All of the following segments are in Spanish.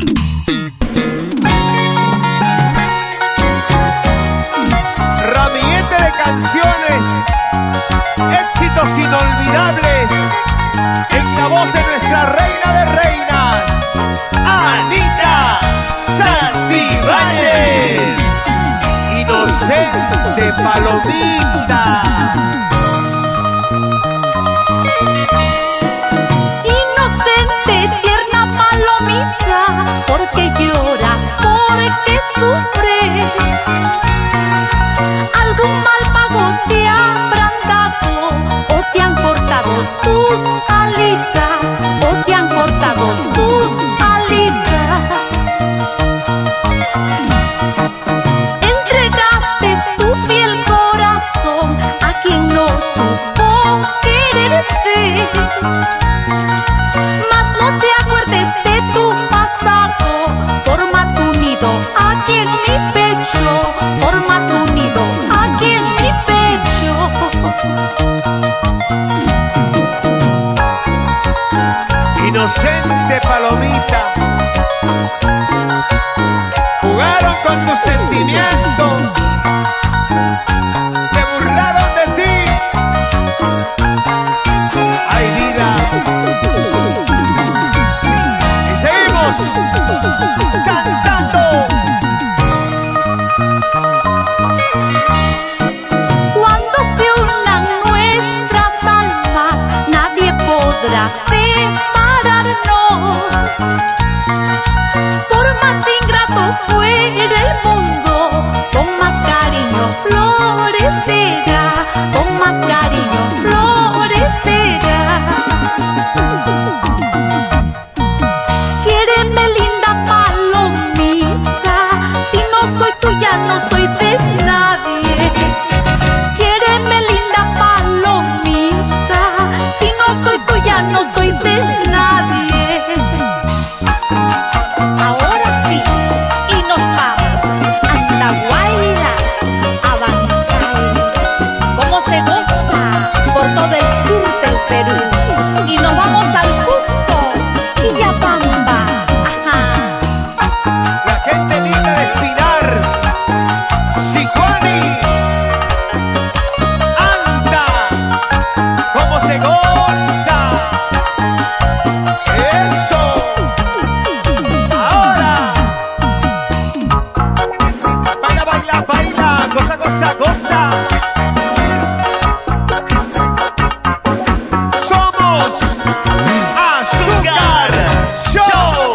Ramillete de canciones, éxitos inolvidables, en la voz de nuestra reina de reinas, Anita Santibáñez. Inocente palomita. Inocente, tierna palomita, porque lloras, porque sufres. Algún mal pago te habrán dado, o te han cortado tus alitas, o te han cortado tus alitas. Entregaste tu fiel corazón a quien no supo quererte. Mas no te acuerdes de tu pasado, forma tu nido aquí en mi pecho, forma tu nido aquí en mi pecho. Inocente palomita, jugaron con tus sentimientos, se burlaron de ti. Ay, vida. Y seguimos cantando. Cuando se unan nuestras almas, nadie podrá separarnos. Por más ingrato fuera el mundo, con más cariño florecerá, con más cariño florecerá. Quiéreme, linda palomita, si no soy tuya no soy de nadie. Quiéreme, linda palomita, si no soy tuya no soy de nadie. Ahora sí, y nos vamos a Andahuaylas, a Bancay. Cómo se goza por todo el sur del Perú. Y nos vamos al Cusco, Quillabamba. Ajá. La gente linda de Espinar, Sicuani, Anta, cómo se goza. Eso. Ahora. Baila, baila, baila, goza, goza, goza. Somos Azúcar Show.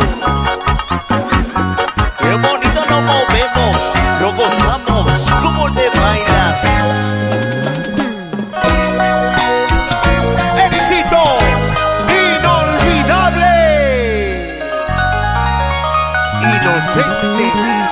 Qué bonito nos movemos, lo gozamos como de bailas. Éxito inolvidable. Inocente.